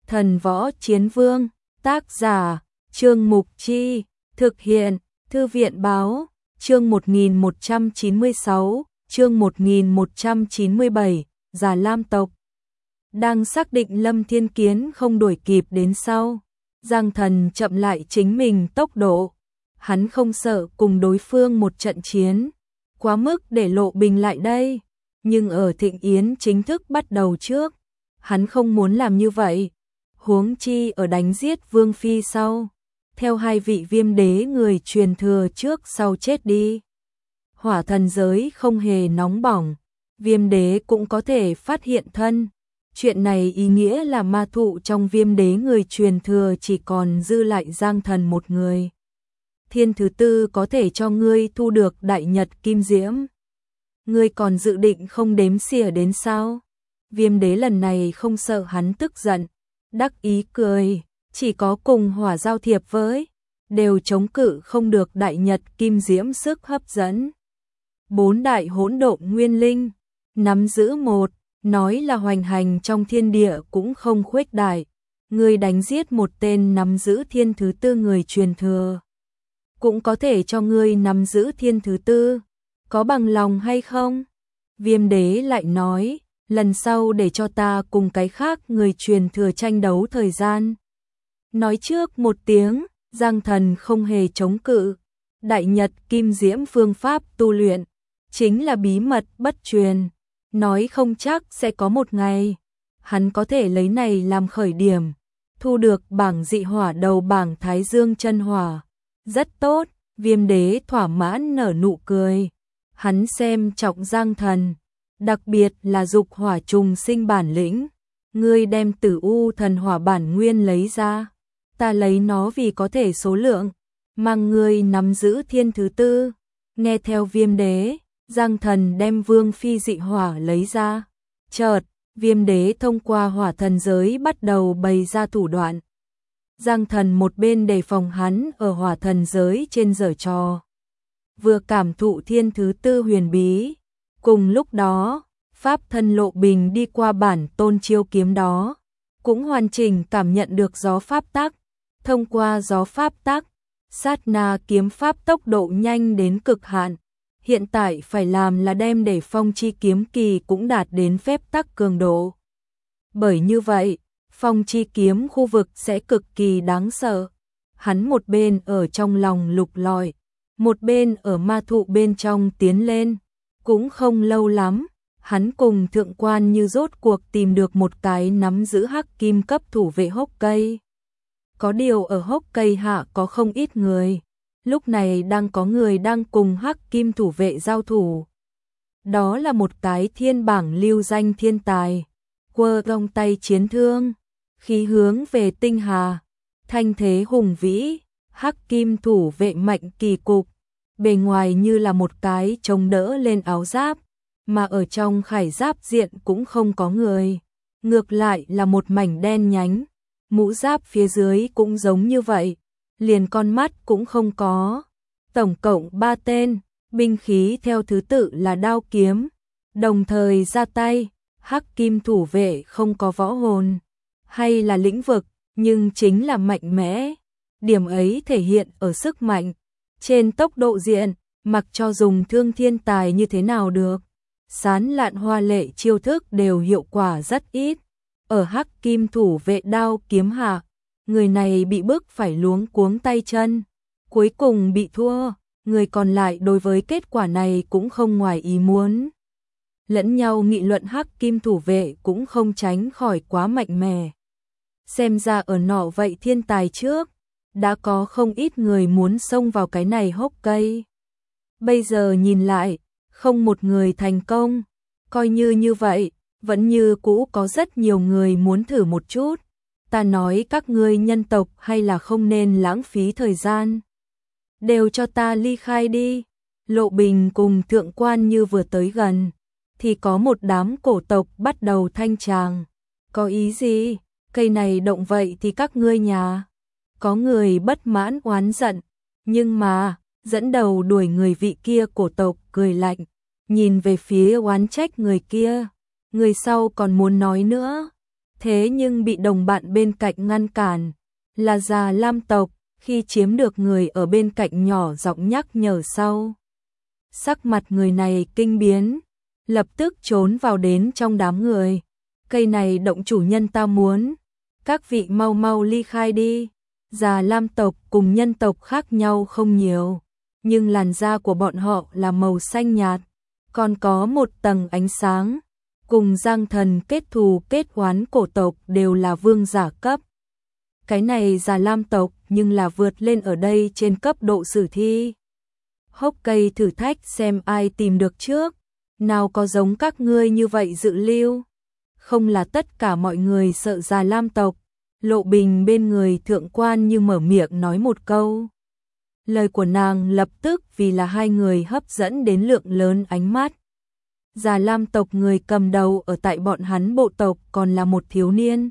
Thần Võ Chiến Vương, tác giả, Trương Mục Chi, thực hiện, Thư viện Báo, chương 1196, chương 1197, Già Lam tộc. Đang xác định Lâm Thiên Kiến không đuổi kịp đến sau, Giang Thần chậm lại chính mình tốc độ. Hắn không sợ cùng đối phương một trận chiến, quá mức để Lộ Bình lại đây, nhưng ở thịnh yến chính thức bắt đầu trước, hắn không muốn làm như vậy. Huống chi ở đánh giết Vương Phi sau, theo hai vị Viêm Đế người truyền thừa trước sau chết đi. Hỏa thần giới không hề nóng bỏng, Viêm Đế cũng có thể phát hiện thân. Chuyện này ý nghĩa là ma thụ trong Viêm Đế người truyền thừa chỉ còn dư lại Giang Thần một người. Thiên thứ tư có thể cho ngươi thu được đại nhật kim diễm. Ngươi còn dự định không đếm xỉa đến sao? Viêm Đế lần này không sợ hắn tức giận, đắc ý cười, chỉ có cùng hỏa giao thiệp với, đều chống cự không được đại nhật kim diễm sức hấp dẫn. Bốn đại hỗn độn nguyên linh, nắm giữ một, nói là hoành hành trong thiên địa cũng không khuếch đại. Ngươi đánh giết một tên nắm giữ thiên thứ tư người truyền thừa, cũng có thể cho ngươi nắm giữ thiên thứ tư, có bằng lòng hay không? Viêm Đế lại nói, lần sau để cho ta cùng cái khác người truyền thừa tranh đấu thời gian. Nói trước một tiếng, Giang Thần không hề chống cự. Đại nhật kim diễm phương pháp tu luyện, chính là bí mật bất truyền, nói không chắc sẽ có một ngày, hắn có thể lấy này làm khởi điểm, thu được bảng dị hỏa đầu bảng Thái Dương chân hỏa. Rất tốt, Viêm Đế thỏa mãn nở nụ cười. Hắn xem trọng Giang Thần, đặc biệt là dục hỏa trùng sinh bản lĩnh. Ngươi đem Tử U thần hỏa bản nguyên lấy ra, ta lấy nó vì có thể số lượng, mang ngươi nắm giữ thiên thứ tư. Nghe theo Viêm Đế, Giang Thần đem Vương Phi dị hỏa lấy ra. Chợt, Viêm Đế thông qua hỏa thần giới bắt đầu bày ra thủ đoạn. Giang Thần một bên đề phòng hắn ở hỏa thần giới trên giở trò, vừa cảm thụ thiên thứ tư huyền bí. Cùng lúc đó, pháp thân Lộ Bình đi qua bản tôn chiêu kiếm đó, cũng hoàn chỉnh cảm nhận được gió pháp tắc. Thông qua gió pháp tắc, sát na kiếm pháp tốc độ nhanh đến cực hạn. Hiện tại phải làm là đem để phong chi kiếm kỳ cũng đạt đến phép tắc cường độ. Bởi như vậy, phong chi kiếm khu vực sẽ cực kỳ đáng sợ. Hắn một bên ở trong lòng lục lọi, một bên ở ma thụ bên trong tiến lên. Cũng không lâu lắm, hắn cùng thượng quan như rốt cuộc tìm được một cái nắm giữ hắc kim cấp thủ vệ hốc cây. Có điều ở hốc cây hạ có không ít người, lúc này đang có người đang cùng hắc kim thủ vệ giao thủ. Đó là một cái thiên bảng lưu danh thiên tài, quơ trong tay chiến thương, khí hướng về tinh hà, thanh thế hùng vĩ. Hắc kim thủ vệ mạnh kỳ cục, bề ngoài như là một cái chống đỡ lên áo giáp, mà ở trong khải giáp diện cũng không có người, ngược lại là một mảnh đen nhánh. Mũ giáp phía dưới cũng giống như vậy, liền con mắt cũng không có. Tổng cộng 3 tên, binh khí theo thứ tự là đao kiếm, đồng thời ra tay. Hắc kim thủ vệ không có võ hồn hay là lĩnh vực, nhưng chính là mạnh mẽ. Điểm ấy thể hiện ở sức mạnh, trên tốc độ diện, mặc cho dùng thương thiên tài như thế nào được. Sán lạn hoa lệ chiêu thức đều hiệu quả rất ít. Ở hắc kim thủ vệ đao kiếm hạ, người này bị bức phải luống cuống tay chân, cuối cùng bị thua. Người còn lại đối với kết quả này cũng không ngoài ý muốn. Lẫn nhau nghị luận, hắc kim thủ vệ cũng không tránh khỏi quá mạnh mẽ. Xem ra ở nọ vậy thiên tài trước, đã có không ít người muốn xông vào cái này hốc cây. Bây giờ nhìn lại, không một người thành công. Coi như vậy, vẫn như cũ có rất nhiều người muốn thử một chút. Ta nói các ngươi nhân tộc hay là không nên lãng phí thời gian. Đều cho ta ly khai đi. Lộ Bình cùng thượng quan như vừa tới gần, thì có một đám cổ tộc bắt đầu thanh tràng. Có ý gì? Cây này động vậy thì các ngươi nhà. Có người bất mãn oán giận, nhưng mà, dẫn đầu đuổi người vị kia cổ tộc cười lạnh, nhìn về phía oán trách người kia. Người sau còn muốn nói nữa, thế nhưng bị đồng bạn bên cạnh ngăn cản, là Già Lam tộc, khi chiếm được người ở bên cạnh nhỏ giọng nhắc nhở sau. Sắc mặt người này kinh biến, lập tức trốn vào đến trong đám người. Cây này động chủ nhân ta muốn, các vị mau mau ly khai đi. Già Lam tộc cùng nhân tộc khác nhau không nhiều, nhưng làn da của bọn họ là màu xanh nhạt, còn có một tầng ánh sáng, cùng Giang Thần kết thù kết oán cổ tộc đều là vương giả cấp. Cái này Già Lam tộc nhưng là vượt lên ở đây trên cấp độ sử thi. Hốc cây thử thách xem ai tìm được trước, nào có giống các ngươi như vậy dự lưu. Không là tất cả mọi người sợ Già Lam tộc. Lộ Bình bên người thượng quan như mở miệng nói một câu. Lời của nàng lập tức vì là hai người hấp dẫn đến lượng lớn ánh mắt. Già Lam tộc người cầm đầu ở tại bọn hắn bộ tộc còn là một thiếu niên.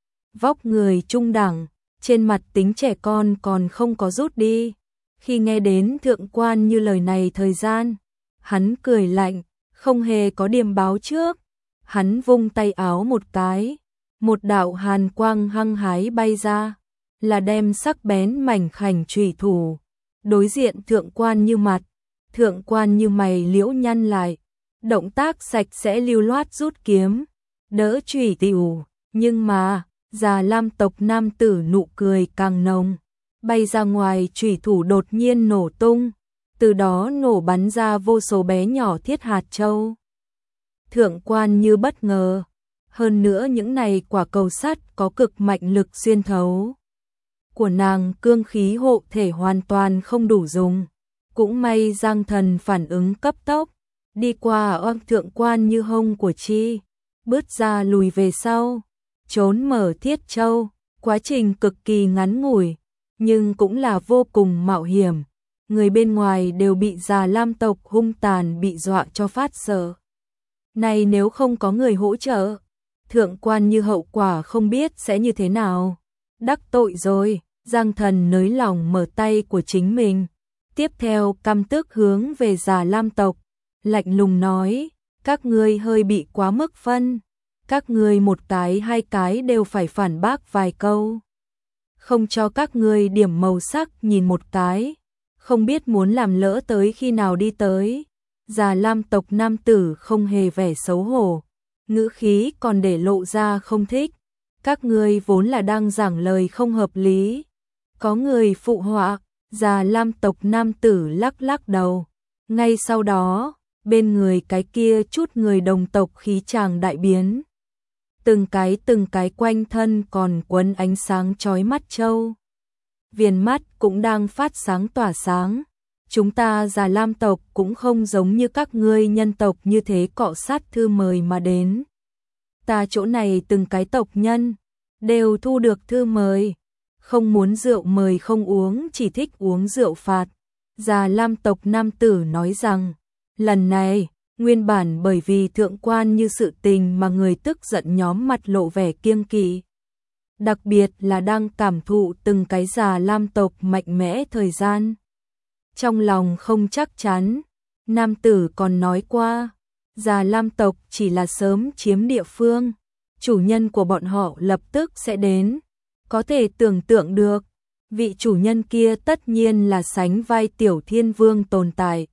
Vóc người trung đẳng, trên mặt tính trẻ con còn không có rút đi. Khi nghe đến thượng quan như lời này thời gian, hắn cười lạnh, không hề có điềm báo trước. Hắn vung tay áo một cái, một đạo hàn quang hăng hái bay ra, là đem sắc bén mảnh khảnh chủy thủ. Đối diện thượng quan như mặt, thượng quan như mày liễu nhăn lại, động tác sạch sẽ lưu loát rút kiếm, đỡ chủy tỉu, nhưng mà, Già Lam tộc nam tử nụ cười càng nồng, bay ra ngoài chủy thủ đột nhiên nổ tung, từ đó nổ bắn ra vô số bé nhỏ thiết hạt châu. Thượng quan như bất ngờ, hơn nữa những này quả cầu sắt có cực mạnh lực xuyên thấu. Của nàng cương khí hộ thể hoàn toàn không đủ dùng, cũng may Giang Thần phản ứng cấp tốc, đi qua ở thượng quan như hông của chi, bước ra lùi về sau, trốn mở thiết châu, quá trình cực kỳ ngắn ngủi, nhưng cũng là vô cùng mạo hiểm. Người bên ngoài đều bị Già Lam tộc hung tàn bị dọa cho phát sợ. Này nếu không có người hỗ trợ, thượng quan như hậu quả không biết sẽ như thế nào. Đắc tội rồi, Giang Thần nới lòng mở tay của chính mình. Tiếp theo căm tức hướng về Già Lam tộc, lạnh lùng nói, các ngươi hơi bị quá mức phân. Các ngươi một cái hai cái đều phải phản bác vài câu. Không cho các ngươi điểm màu sắc nhìn một cái, không biết muốn làm lỡ tới khi nào đi tới. Già Lam tộc nam tử không hề vẻ xấu hổ, ngữ khí còn để lộ ra không thích. Các ngươi vốn là đang giảng lời không hợp lý. Có người phụ họa, Già Lam tộc nam tử lắc lắc đầu. Ngay sau đó, bên người cái kia chút người đồng tộc khí chàng đại biến. Từng cái quanh thân còn quấn ánh sáng chói mắt châu. Viền mắt cũng đang phát sáng tỏa sáng. Chúng ta Già Lam tộc cũng không giống như các ngươi nhân tộc như thế cọ sát thư mời mà đến. Ta chỗ này từng cái tộc nhân đều thu được thư mời, không muốn rượu mời không uống, chỉ thích uống rượu phạt. Già Lam tộc nam tử nói rằng, lần này, nguyên bản bởi vì thượng quan như sự tình mà người tức giận nhóm mặt lộ vẻ kiêng kỵ. Đặc biệt là đang cảm thụ từng cái Già Lam tộc mạnh mẽ thời gian. Trong lòng không chắc chắn, nam tử còn nói qua, Già Lam tộc chỉ là sớm chiếm địa phương, chủ nhân của bọn họ lập tức sẽ đến. Có thể tưởng tượng được, vị chủ nhân kia tất nhiên là sánh vai Tiểu Thiên Vương tồn tại.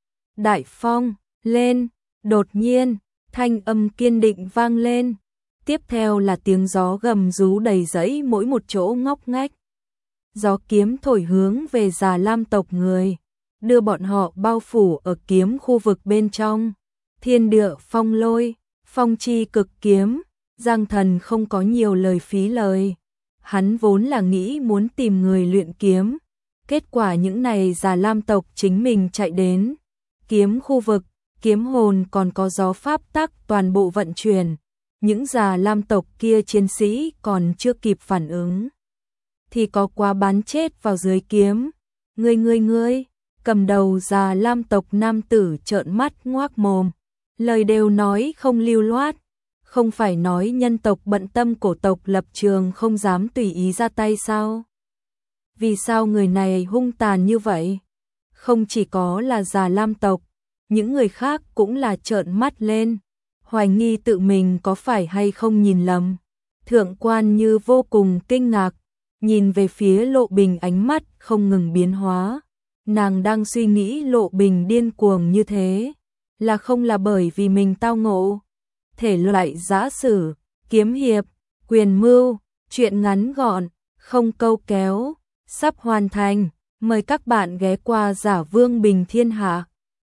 Đại phong, lên, đột nhiên, thanh âm kiên định vang lên. Tiếp theo là tiếng gió gầm rú đầy rẫy mỗi một chỗ ngóc ngách. Gió kiếm thổi hướng về Già Lam tộc người, đưa bọn họ bao phủ ở kiếm khu vực bên trong. Thiên địa phong lôi, phong chi cực kiếm, Giang Thần không có nhiều lời phí lời. Hắn vốn là nghĩ muốn tìm người luyện kiếm, kết quả những này Già Lam tộc chính mình chạy đến. Kiếm khu vực, kiếm hồn còn có gió pháp tắc toàn bộ vận chuyển. Những Già Lam tộc kia chiến sĩ còn chưa kịp phản ứng, thì có quá bắn chết vào dưới kiếm. Ngươi, cầm đầu Già Lam tộc nam tử trợn mắt ngoác mồm, lời đều nói không lưu loát. Không phải nói nhân tộc bận tâm cổ tộc lập trường không dám tùy ý ra tay sao? Vì sao người này hung tàn như vậy? Không chỉ có là Già Lam tộc, những người khác cũng là trợn mắt lên, hoài nghi tự mình có phải hay không nhìn lầm. Thượng quan như vô cùng kinh ngạc, nhìn về phía Lộ Bình ánh mắt không ngừng biến hóa. Nàng đang suy nghĩ Lộ Bình điên cuồng như thế, là không là bởi vì mình tao ngộ. Thể loại giã sử, kiếm hiệp, quyền mưu, truyện ngắn gọn, không câu kéo, sắp hoàn thành. Mời các bạn ghé qua Giả Vương Bình Thiên Hạ.